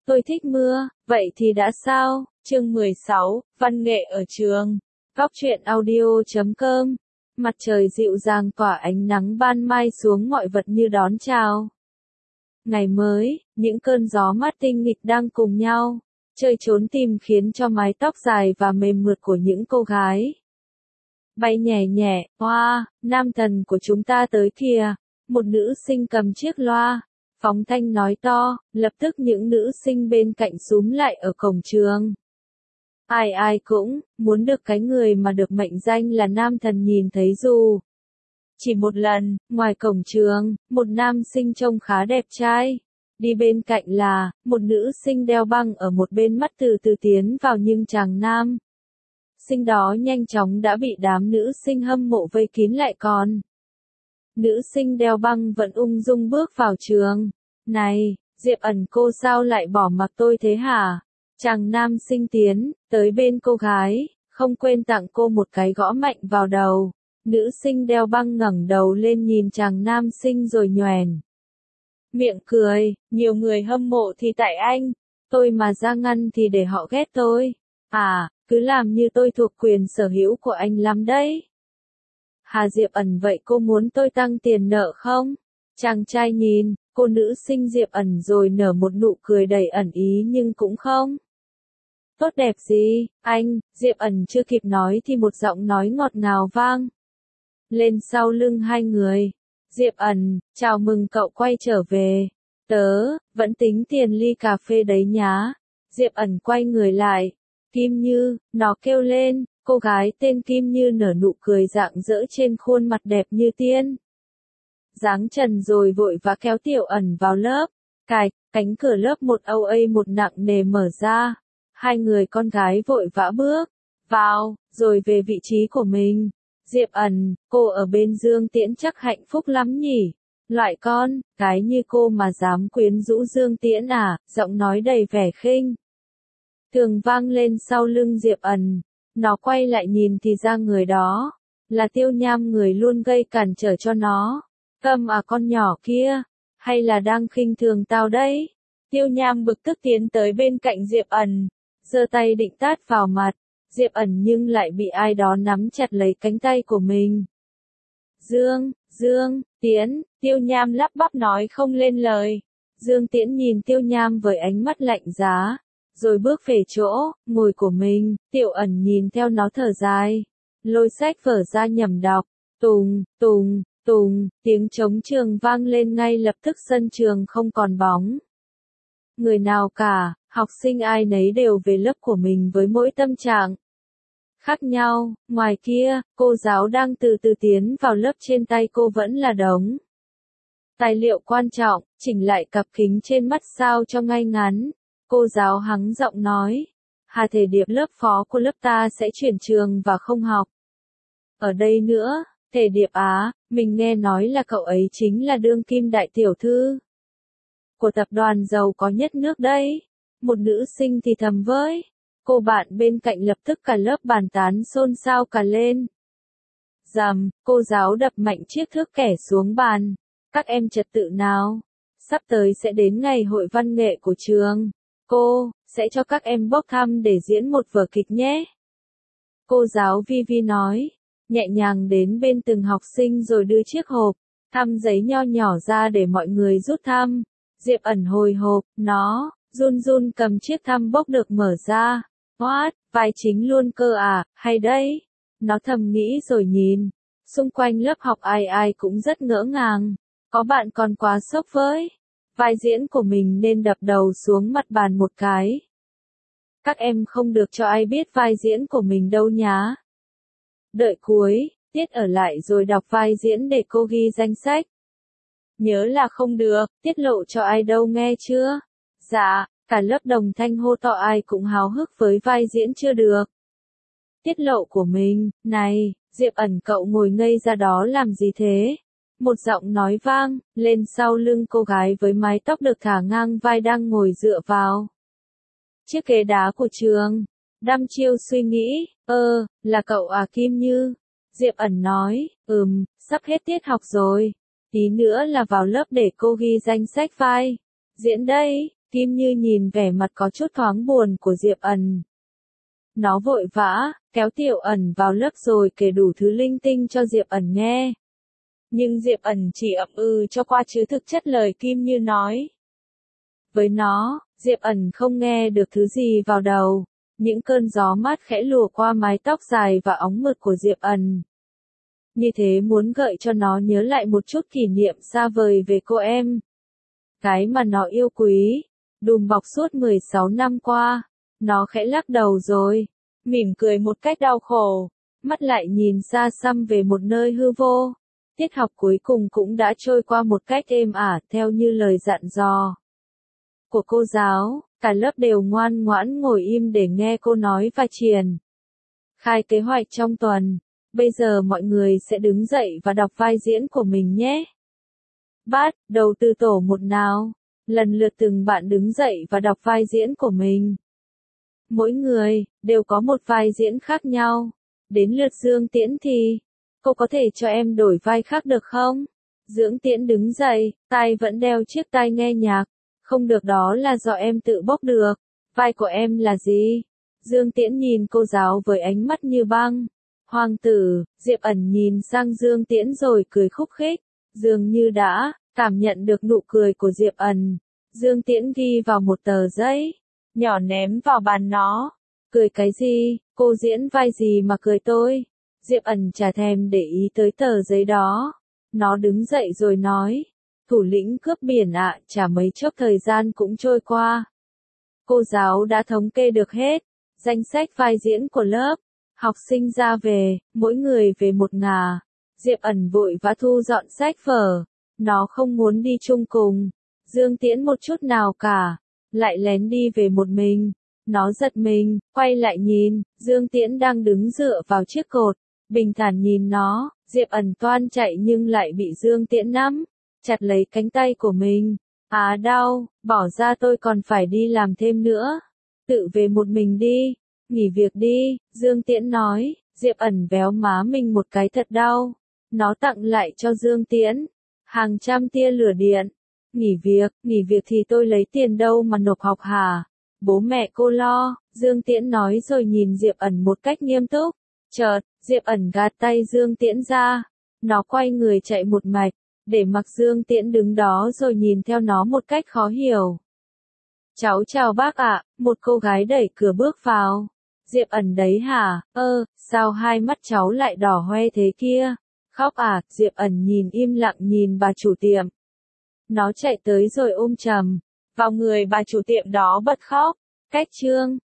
Tôi thích mưa, vậy thì đã sao? Chương 16, Văn nghệ ở trường. Góc truyện audio.com. Mặt trời dịu dàng tỏa ánh nắng ban mai xuống mọi vật như đón chào ngày mới, những cơn gió mát tinh nghịch đang cùng nhau chơi trốn tìm khiến cho mái tóc dài và mềm mượt của những cô gái bay nhẹ nhẹ. Hoa, nam thần của chúng ta tới kìa. Một nữ sinh cầm chiếc loa phóng thanh nói to, lập tức những nữ sinh bên cạnh xúm lại ở cổng trường. Ai ai cũng muốn được cái người mà được mệnh danh là nam thần nhìn thấy dù chỉ một lần. Ngoài cổng trường, một nam sinh trông khá đẹp trai. Đi bên cạnh là một nữ sinh đeo băng ở một bên mắt từ từ tiến vào, nhưng chàng nam sinh đó nhanh chóng đã bị đám nữ sinh hâm mộ vây kín lại, còn nữ sinh đeo băng vẫn ung dung bước vào trường. Này, Diệp ẩn, cô sao lại bỏ mặc tôi thế hả? Chàng nam sinh tiến tới bên cô gái, không quên tặng cô một cái gõ mạnh vào đầu. Nữ sinh đeo băng ngẩng đầu lên nhìn chàng nam sinh rồi nhoẻn miệng cười, nhiều người hâm mộ thì tại anh, tôi mà ra ngăn thì để họ ghét tôi. À, cứ làm như tôi thuộc quyền sở hữu của anh lắm đấy. Hà Diệp ẩn, vậy cô muốn tôi tăng tiền nợ không? Chàng trai nhìn cô nữ sinh Diệp ẩn rồi nở một nụ cười đầy ẩn ý nhưng cũng không tốt đẹp gì. Anh, Diệp ẩn chưa kịp nói thì một giọng nói ngọt ngào vang lên sau lưng hai người. Diệp ẩn, chào mừng cậu quay trở về. Tớ vẫn tính tiền ly cà phê đấy nhá. Diệp ẩn quay người lại. Kim Như, nó kêu lên. Cô gái tên Kim Như nở nụ cười rạng rỡ trên khuôn mặt đẹp như tiên dáng trần rồi vội vã kéo Tiểu ẩn vào lớp. Cánh cửa lớp 1A một nặng nề mở ra. Hai người con gái vội vã bước vào, rồi về vị trí của mình. Diệp ẩn, cô ở bên Dương Tiễn chắc hạnh phúc lắm nhỉ? Loại con gái như cô mà dám quyến rũ Dương Tiễn à? Giọng nói đầy vẻ khinh thường vang lên sau lưng Diệp ẩn. Nó quay lại nhìn thì ra người đó là Tiêu Nham, người luôn gây cản trở cho nó. Câm à con nhỏ kia, hay là đang khinh thường tao đấy? Tiêu Nham bực tức tiến tới bên cạnh Diệp ẩn, giơ tay định tát vào mặt Diệp ẩn, nhưng lại bị ai đó nắm chặt lấy cánh tay của mình. Dương Tiễn, Tiêu Nham lắp bắp nói không lên lời. Dương Tiễn nhìn Tiêu Nham với ánh mắt lạnh giá, rồi bước về chỗ ngồi của mình. Tiểu ẩn nhìn theo nó thở dài, lôi sách vở ra nhẩm đọc. Tùng, tiếng trống trường vang lên, ngay lập tức sân trường không còn bóng người nào cả. Học sinh ai nấy đều về lớp của mình với mỗi tâm trạng khác nhau. Ngoài kia, cô giáo đang từ từ tiến vào lớp, trên tay cô vẫn là đống tài liệu quan trọng, chỉnh lại cặp kính trên mắt sao cho ngay ngắn. Cô giáo hắng giọng nói, Hà Thể Điệp, lớp phó của lớp ta sẽ chuyển trường và không học ở đây nữa. Thể Điệp á, mình nghe nói là cậu ấy chính là đương kim đại tiểu thư của tập đoàn giàu có nhất nước đấy. Một nữ sinh thì thầm với cô bạn bên cạnh, lập tức cả lớp bàn tán xôn xao cả lên. Rầm, cô giáo đập mạnh chiếc thước kẻ xuống bàn. Các em trật tự nào. Sắp tới sẽ đến ngày hội văn nghệ của trường. Cô sẽ cho các em bốc thăm để diễn một vở kịch nhé. Cô giáo Vi nói, nhẹ nhàng đến bên từng học sinh rồi đưa chiếc hộp thăm giấy nho nhỏ ra để mọi người rút thăm. Diệp ẩn hồi hộp, nó run cầm chiếc thăm bốc được mở ra. What, vai chính luôn cơ à, hay đấy. Nó thầm nghĩ rồi nhìn xung quanh lớp học, ai cũng rất ngỡ ngàng. Có bạn còn quá sốc với vai diễn của mình nên đập đầu xuống mặt bàn một cái. Các em không được cho ai biết vai diễn của mình đâu nhá. Đợi cuối tiết ở lại rồi đọc vai diễn để cô ghi danh sách. Nhớ là không được tiết lộ cho ai đâu, nghe chưa? Dạ. Cả lớp đồng thanh hô to, ai cũng háo hức với vai diễn chưa được tiết lộ của mình. Này, Diệp ẩn, cậu ngồi ngây ra đó làm gì thế? Một giọng nói vang lên sau lưng cô gái với mái tóc được thả ngang vai, đang ngồi dựa vào chiếc ghế đá của trường. Đăm chiêu suy nghĩ, là cậu à Kim Như? Diệp ẩn nói, sắp hết tiết học rồi. Tí nữa là vào lớp để cô ghi danh sách vai diễn đây. Kim Như nhìn vẻ mặt có chút thoáng buồn của Diệp Ẩn. Nó vội vã, kéo Tiểu Ẩn vào lớp rồi kể đủ thứ linh tinh cho Diệp Ẩn nghe. Nhưng Diệp Ẩn chỉ ậm ừ cho qua chứ thực chất lời Kim Như nói. Với nó, Diệp Ẩn không nghe được thứ gì vào đầu. Những cơn gió mát khẽ lùa qua mái tóc dài và óng mượt của Diệp Ẩn. Như thế muốn gợi cho nó nhớ lại một chút kỷ niệm xa vời về cô em. Cái mà nó yêu quý, đùm bọc suốt 16 năm qua. Nó khẽ lắc đầu rồi, mỉm cười một cách đau khổ, mắt lại nhìn xa xăm về một nơi hư vô. Tiết học cuối cùng cũng đã trôi qua một cách êm ả theo như lời dặn dò của cô giáo, cả lớp đều ngoan ngoãn ngồi im để nghe cô nói và triển khai kế hoạch trong tuần. Bây giờ mọi người sẽ đứng dậy và đọc vai diễn của mình nhé. Bắt đầu từ tổ một nào. Lần lượt từng bạn đứng dậy và đọc vai diễn của mình. Mỗi người đều có một vai diễn khác nhau. Đến lượt Dương Tiễn thì, cô có thể cho em đổi vai khác được không? Dương Tiễn đứng dậy, tai vẫn đeo chiếc tai nghe nhạc. Không được, đó là do em tự bốc được. Vai của em là gì? Dương Tiễn nhìn cô giáo với ánh mắt như băng. Hoàng tử. Diệp Ẩn nhìn sang Dương Tiễn rồi cười khúc khích. Dường như đã cảm nhận được nụ cười của Diệp Ẩn. Dương Tiễn ghi vào một tờ giấy, nhỏ ném vào bàn nó. Cười cái gì? Cô diễn vai gì mà cười tôi? Diệp Ẩn chả thèm để ý tới tờ giấy đó. Nó đứng dậy rồi nói. Thủ lĩnh cướp biển ạ, chả mấy chốc thời gian cũng trôi qua. Cô giáo đã thống kê được hết danh sách vai diễn của lớp. Học sinh ra về, mỗi người về một ngả. Diệp Ẩn vội vã thu dọn sách vở. Nó không muốn đi chung cùng Dương Tiễn một chút nào cả. Lại lén đi về một mình. Nó giật mình, quay lại nhìn, Dương Tiễn đang đứng dựa vào chiếc cột. Bình thản nhìn nó, Diệp Ẩn toan chạy nhưng lại bị Dương Tiễn nắm chặt lấy cánh tay của mình. Đau, bỏ ra, tôi còn phải đi làm thêm nữa. Tự về một mình đi, nghỉ việc đi, Dương Tiễn nói. Diệp Ẩn véo má mình một cái thật đau. Nó tặng lại cho Dương Tiễn hàng trăm tia lửa điện. Nghỉ việc thì tôi lấy tiền đâu mà nộp học hả? Bố mẹ cô lo, Dương Tiễn nói rồi nhìn Diệp Ẩn một cách nghiêm túc. Chợt, Diệp Ẩn gạt tay Dương Tiễn ra. Nó quay người chạy một mạch, để mặc Dương Tiễn đứng đó rồi nhìn theo nó một cách khó hiểu. Cháu chào bác ạ, một cô gái đẩy cửa bước vào. Diệp Ẩn đấy hả? Sao hai mắt cháu lại đỏ hoe thế kia? Khóc à? Diệp Ẩn nhìn im lặng nhìn bà chủ tiệm. Nó chạy tới rồi ôm chầm vào người bà chủ tiệm đó bật khóc. Cách chương